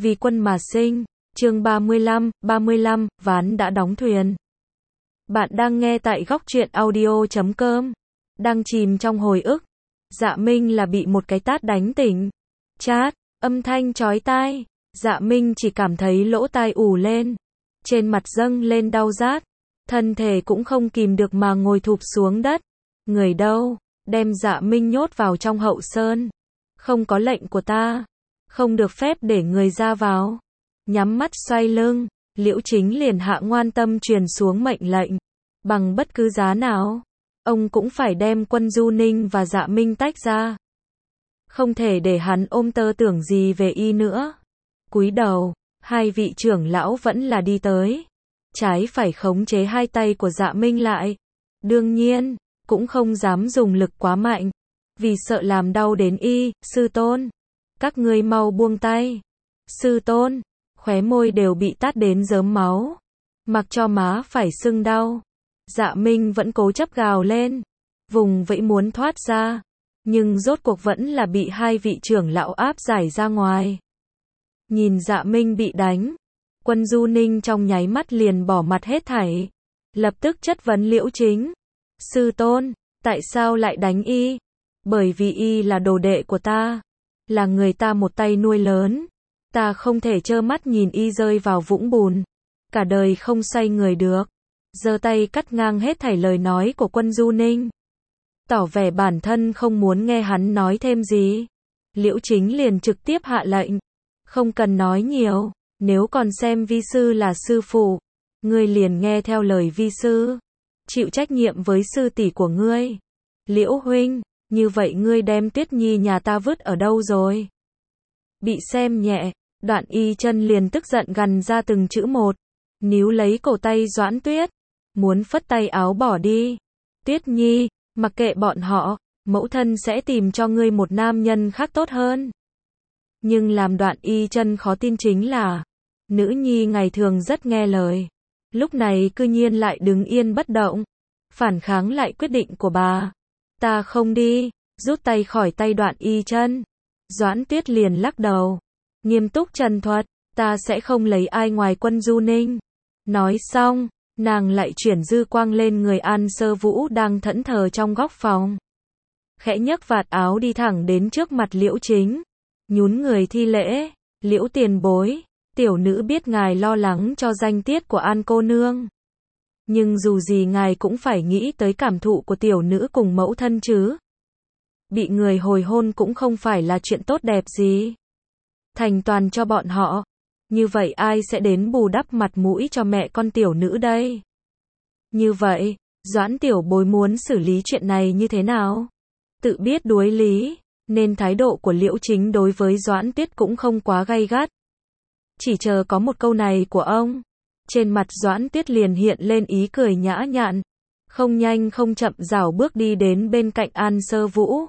Vì quân mà sinh, chương 35, ván đã đóng thuyền. Bạn đang nghe tại góc truyện audio.com. Đang chìm trong hồi ức. Dạ Minh là bị một cái tát đánh tỉnh. Chát, âm thanh chói tai. Dạ Minh chỉ cảm thấy lỗ tai ù lên. Trên mặt dâng lên đau rát. Thân thể cũng không kìm được mà ngồi thụp xuống đất. Người đâu? Đem Dạ Minh nhốt vào trong hậu sơn. Không có lệnh của ta. Không được phép để người ra vào. Nhắm mắt xoay lưng, Liễu Chính liền hạ ngoan tâm truyền xuống mệnh lệnh. Bằng bất cứ giá nào, ông cũng phải đem Quân Du Ninh và Dạ Minh tách ra. Không thể để hắn ôm tơ tưởng gì về y nữa. Cúi đầu, hai vị trưởng lão vẫn là đi tới. Trái phải khống chế hai tay của Dạ Minh lại. Đương nhiên, cũng không dám dùng lực quá mạnh. Vì sợ làm đau đến y, sư tôn. Các ngươi mau buông tay. Sư tôn, khóe môi đều bị tát đến rớm máu. Mặc cho má phải sưng đau. Dạ Minh vẫn cố chấp gào lên. Vùng vẫy muốn thoát ra. Nhưng rốt cuộc vẫn là bị hai vị trưởng lão áp giải ra ngoài. Nhìn Dạ Minh bị đánh. Quân Du Ninh trong nháy mắt liền bỏ mặt hết thảy. Lập tức chất vấn Liễu Chính. Sư tôn, tại sao lại đánh y? Bởi vì y là đồ đệ của ta. Là người ta một tay nuôi lớn. Ta không thể trơ mắt nhìn y rơi vào vũng bùn. Cả đời không xoay người được. Giơ tay cắt ngang hết thảy lời nói của Quân Du Ninh. Tỏ vẻ bản thân không muốn nghe hắn nói thêm gì. Liễu Chính liền trực tiếp hạ lệnh. Không cần nói nhiều. Nếu còn xem vi sư là sư phụ, ngươi liền nghe theo lời vi sư. Chịu trách nhiệm với sư tỷ của ngươi. Liễu huynh, như vậy ngươi đem Tuyết Nhi nhà ta vứt ở đâu rồi? Bị xem nhẹ, Đoạn Y Chân liền tức giận gằn ra từng chữ một, níu lấy cổ tay Doãn Tuyết, muốn phất tay áo bỏ đi. Tuyết Nhi, mặc kệ bọn họ, mẫu thân sẽ tìm cho ngươi một nam nhân khác tốt hơn. Nhưng làm Đoạn Y Chân khó tin chính là, nữ nhi ngày thường rất nghe lời, lúc này cư nhiên lại đứng yên bất động, phản kháng lại quyết định của bà. Ta không đi, rút tay khỏi tay Đoạn Y Chân. Doãn Tuyết liền lắc đầu, nghiêm túc trần thuật, ta sẽ không lấy ai ngoài Quân Du Ninh. Nói xong, nàng lại chuyển dư quang lên người An Sơ Vũ đang thẫn thờ trong góc phòng. Khẽ nhấc vạt áo đi thẳng đến trước mặt Liễu Chính, nhún người thi lễ, Liễu tiền bối, tiểu nữ biết ngài lo lắng cho danh tiết của An cô nương. Nhưng dù gì ngài cũng phải nghĩ tới cảm thụ của tiểu nữ cùng mẫu thân chứ. Bị người hồi hôn cũng không phải là chuyện tốt đẹp gì. Thành toàn cho bọn họ. Như vậy ai sẽ đến bù đắp mặt mũi cho mẹ con tiểu nữ đây? Như vậy, Doãn tiểu bối muốn xử lý chuyện này như thế nào? Tự biết đuối lý, nên thái độ của Liễu Chính đối với Doãn Tuyết cũng không quá gay gắt. Chỉ chờ có một câu này của ông. Trên mặt Doãn Tuyết liền hiện lên ý cười nhã nhặn. Không nhanh không chậm rảo bước đi đến bên cạnh An Sơ Vũ.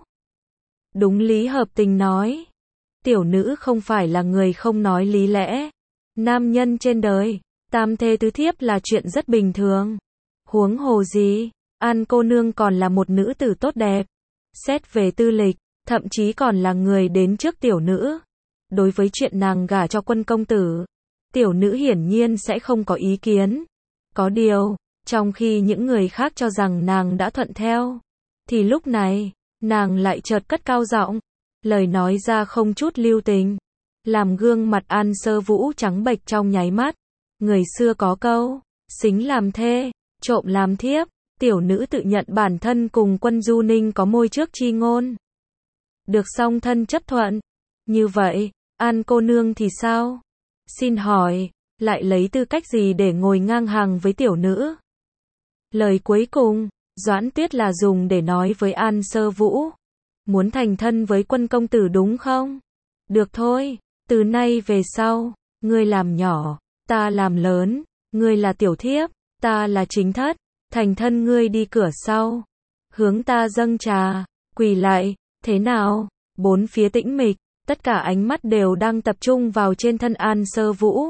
Đúng lý hợp tình nói. Tiểu nữ không phải là người không nói lý lẽ. Nam nhân trên đời, tam thê tứ thiếp là chuyện rất bình thường. Huống hồ gì, An cô nương còn là một nữ tử tốt đẹp. Xét về tư lịch, thậm chí còn là người đến trước tiểu nữ. Đối với chuyện nàng gả cho Quân công tử, tiểu nữ hiển nhiên sẽ không có ý kiến. Có điều, trong khi những người khác cho rằng nàng đã thuận theo, thì lúc này, nàng lại chợt cất cao giọng, lời nói ra không chút lưu tình, làm gương mặt An Sơ Vũ trắng bệch trong nháy mắt. Người xưa có câu, xính làm thê, trộm làm thiếp, tiểu nữ tự nhận bản thân cùng Quân Du Ninh có môi trước chi ngôn. Được song thân chấp thuận. Như vậy, An cô nương thì sao? Xin hỏi, lại lấy tư cách gì để ngồi ngang hàng với tiểu nữ? Lời cuối cùng, Doãn Tuyết là dùng để nói với An Sơ Vũ. Muốn thành thân với Quân công tử đúng không? Được thôi, từ nay về sau, ngươi làm nhỏ, ta làm lớn, ngươi là tiểu thiếp, ta là chính thất, thành thân ngươi đi cửa sau. Hướng ta dâng trà, quỳ lại, thế nào? Bốn phía tĩnh mịch, tất cả ánh mắt đều đang tập trung vào trên thân An Sơ Vũ.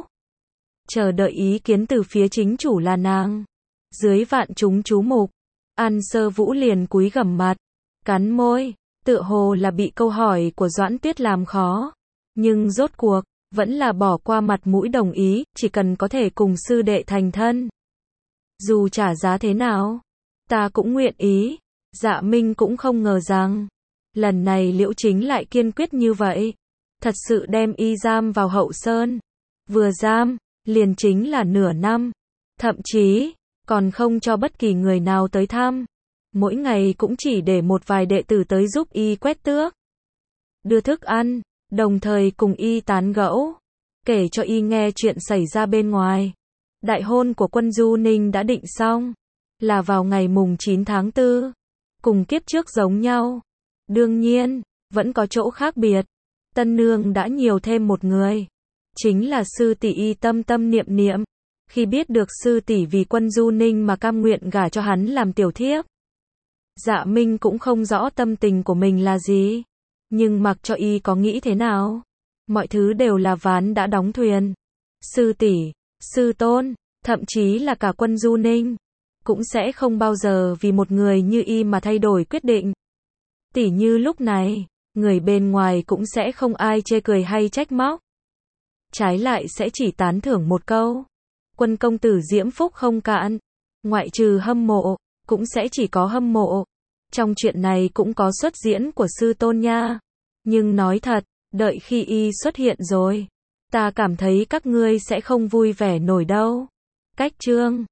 Chờ đợi ý kiến từ phía chính chủ là nàng. Dưới vạn chúng chú mục, An Sơ Vũ liền cúi gằm mặt, cắn môi, tựa hồ là bị câu hỏi của Doãn Tuyết làm khó. Nhưng rốt cuộc, vẫn là bỏ qua mặt mũi đồng ý, chỉ cần có thể cùng sư đệ thành thân. Dù trả giá thế nào, ta cũng nguyện ý. Dạ Minh cũng không ngờ rằng, lần này Liễu Chính lại kiên quyết như vậy. Thật sự đem y giam vào Hậu Sơn. Vừa giam, liền chính là nửa năm. Thậm chí, còn không cho bất kỳ người nào tới thăm. Mỗi ngày cũng chỉ để một vài đệ tử tới giúp y quét tước, đưa thức ăn, đồng thời cùng y tán gẫu, kể cho y nghe chuyện xảy ra bên ngoài. Đại hôn của Quân Du Ninh đã định xong, là vào ngày mùng 9 tháng 4, cùng kiếp trước giống nhau. Đương nhiên, vẫn có chỗ khác biệt. Tân nương đã nhiều thêm một người, chính là sư tỷ y Tâm Tâm Niệm Niệm. Khi biết được sư tỷ vì Quân Du Ninh mà cam nguyện gả cho hắn làm tiểu thiếp, Dạ Minh cũng không rõ tâm tình của mình là gì, nhưng mặc cho y có nghĩ thế nào, mọi thứ đều là ván đã đóng thuyền. Sư tỷ, sư tôn, thậm chí là cả Quân Du Ninh, cũng sẽ không bao giờ vì một người như y mà thay đổi quyết định. Tỉ như lúc này, người bên ngoài cũng sẽ không ai chê cười hay trách móc. Trái lại sẽ chỉ tán thưởng một câu. Quân công tử diễm phúc không cạn. Ngoại trừ hâm mộ, cũng sẽ chỉ có hâm mộ. Trong chuyện này cũng có xuất diễn của sư tôn nha. Nhưng nói thật, đợi khi y xuất hiện rồi, ta cảm thấy các ngươi sẽ không vui vẻ nổi đâu. Cách chương